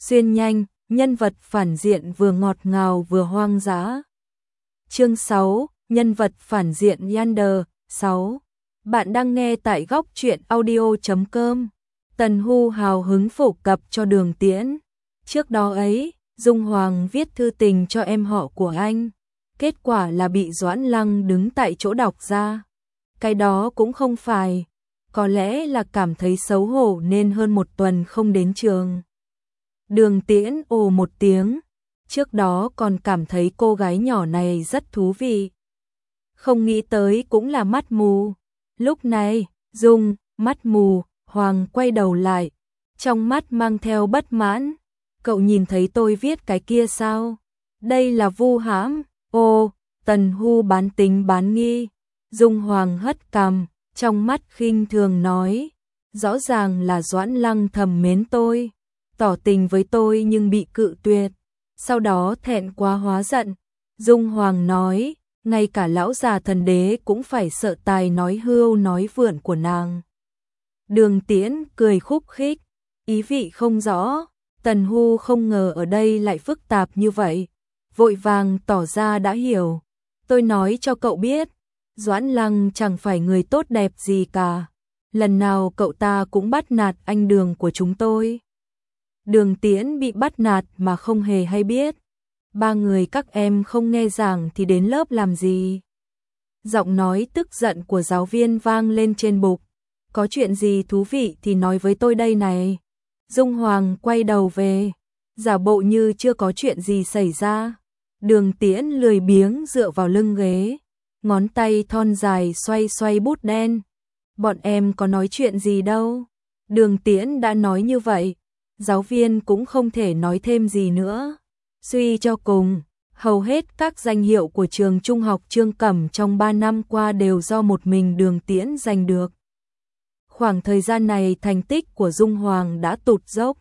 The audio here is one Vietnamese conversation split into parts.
xuyên nhanh, nhân vật phản diện vừa ngọt ngào vừa hoang dã. Chương 6, nhân vật phản diện Yander. 6. Bạn đang nghe tại góc truyện audio.com. Tần Hu hào hứng phổ cập cho Đường Tiễn. Trước đó ấy, Dung Hoàng viết thư tình cho em họ của anh. Kết quả là bị Doãn Lăng đứng tại chỗ đọc ra. Cái đó cũng không phải. Có lẽ là cảm thấy xấu hổ nên hơn một tuần không đến trường. Đường Tiễn ồ một tiếng. Trước đó còn cảm thấy cô gái nhỏ này rất thú vị. Không nghĩ tới cũng là mắt mù. Lúc này, Dung, mắt mù, Hoàng quay đầu lại. Trong mắt mang theo bất mãn. Cậu nhìn thấy tôi viết cái kia sao? Đây là vu hãm. Ô, Tần Hu bán tính bán nghi. Dung Hoàng hất cằm, trong mắt khinh thường nói. Rõ ràng là Doãn Lăng thầm mến tôi. Tỏ tình với tôi nhưng bị cự tuyệt. Sau đó thẹn quá hóa giận. Dung Hoàng nói, ngay cả lão già thần đế cũng phải sợ tài nói hưu nói vượn của nàng. Đường Tiễn cười khúc khích, ý vị không rõ. Tần Hu không ngờ ở đây lại phức tạp như vậy. Vội vàng tỏ ra đã hiểu. Tôi nói cho cậu biết, Doãn Lăng chẳng phải người tốt đẹp gì cả. Lần nào cậu ta cũng bắt nạt anh Đường của chúng tôi. Đường Tiễn bị bắt nạt mà không hề hay biết. Ba người các em không nghe giảng thì đến lớp làm gì? Giọng nói tức giận của giáo viên vang lên trên bục. Có chuyện gì thú vị thì nói với tôi đây này. Dung Hoàng quay đầu về, giả bộ như chưa có chuyện gì xảy ra. Đường Tiễn lười biếng dựa vào lưng ghế, ngón tay thon dài xoay xoay bút đen. Bọn em có nói chuyện gì đâu. Đường Tiễn đã nói như vậy, giáo viên cũng không thể nói thêm gì nữa. Suy cho cùng, hầu hết các danh hiệu của trường trung học Trương Cẩm trong 3 năm qua đều do một mình Đường Tiễn giành được. Khoảng thời gian này thành tích của Dung Hoàng đã tụt dốc.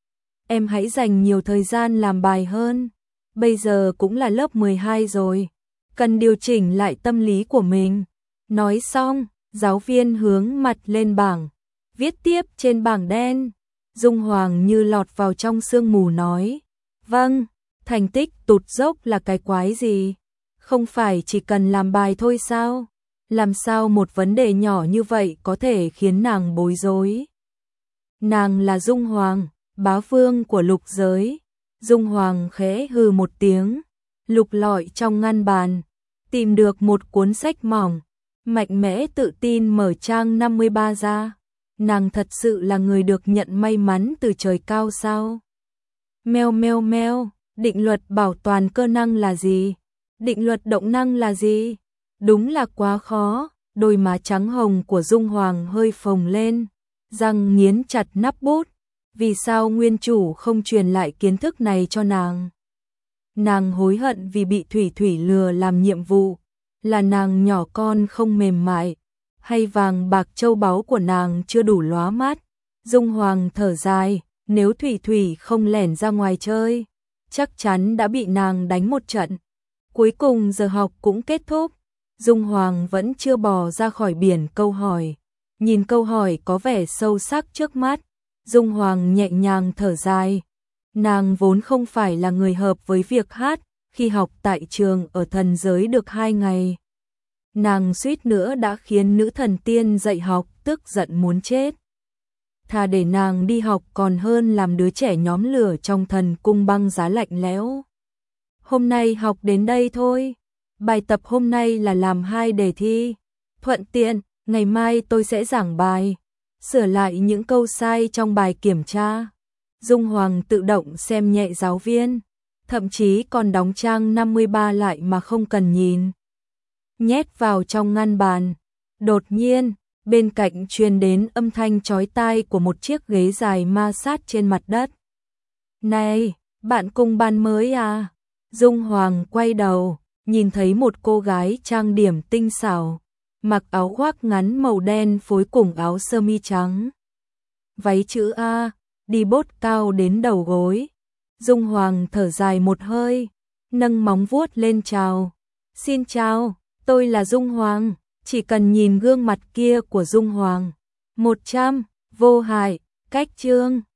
Em hãy dành nhiều thời gian làm bài hơn. Bây giờ cũng là lớp 12 rồi. Cần điều chỉnh lại tâm lý của mình. Nói xong, giáo viên hướng mặt lên bảng. Viết tiếp trên bảng đen. Dung Hoàng như lọt vào trong sương mù nói. Vâng, thành tích tụt dốc là cái quái gì? Không phải chỉ cần làm bài thôi sao? Làm sao một vấn đề nhỏ như vậy có thể khiến nàng bối rối? Nàng là Dung Hoàng, bá vương của lục giới. Dung Hoàng khẽ hừ một tiếng, lục lọi trong ngăn bàn, tìm được một cuốn sách mỏng, mạnh mẽ tự tin mở trang 53 ra. Nàng thật sự là người được nhận may mắn từ trời cao sao? Meo meo meo, định luật bảo toàn cơ năng là gì? Định luật động năng là gì? Đúng là quá khó. Đôi má trắng hồng của Dung Hoàng hơi phồng lên, răng nghiến chặt nắp bút. Vì sao nguyên chủ không truyền lại kiến thức này cho nàng? Nàng hối hận vì bị Thủy Thủy lừa làm nhiệm vụ. Là nàng nhỏ con không mềm mại, hay vàng bạc châu báu của nàng chưa đủ lóa mắt? Dung Hoàng thở dài, nếu Thủy Thủy không lẻn ra ngoài chơi, chắc chắn đã bị nàng đánh một trận. Cuối cùng giờ học cũng kết thúc. Dung Hoàng vẫn chưa bò ra khỏi biển câu hỏi. Nhìn câu hỏi có vẻ sâu sắc trước mắt, Dung Hoàng nhẹ nhàng thở dài. Nàng vốn không phải là người hợp với việc hát. Khi học tại trường ở thần giới được 2 ngày, nàng suýt nữa đã khiến nữ thần tiên dạy học tức giận muốn chết. Thà để nàng đi học còn hơn làm đứa trẻ nhóm lửa trong thần cung băng giá lạnh lẽo. Hôm nay học đến đây thôi. Bài tập hôm nay là làm 2 đề thi. Thuận tiện, ngày mai tôi sẽ giảng bài, sửa lại những câu sai trong bài kiểm tra. Dung Hoàng tự động xem nhẹ giáo viên, thậm chí còn đóng trang 53 lại mà không cần nhìn. Nhét vào trong ngăn bàn. Đột nhiên, bên cạnh truyền đến âm thanh chói tai của một chiếc ghế dài ma sát trên mặt đất. Này, bạn cùng bàn mới à? Dung Hoàng quay đầu, nhìn thấy một cô gái trang điểm tinh xảo, mặc áo khoác ngắn màu đen phối cùng áo sơ mi trắng. Váy chữ A, đi bốt cao đến đầu gối. Dung Hoàng thở dài một hơi, nâng móng vuốt lên chào. Xin chào, tôi là Dung Hoàng. Chỉ cần nhìn gương mặt kia của Dung Hoàng, 100, vô hại, cách chương.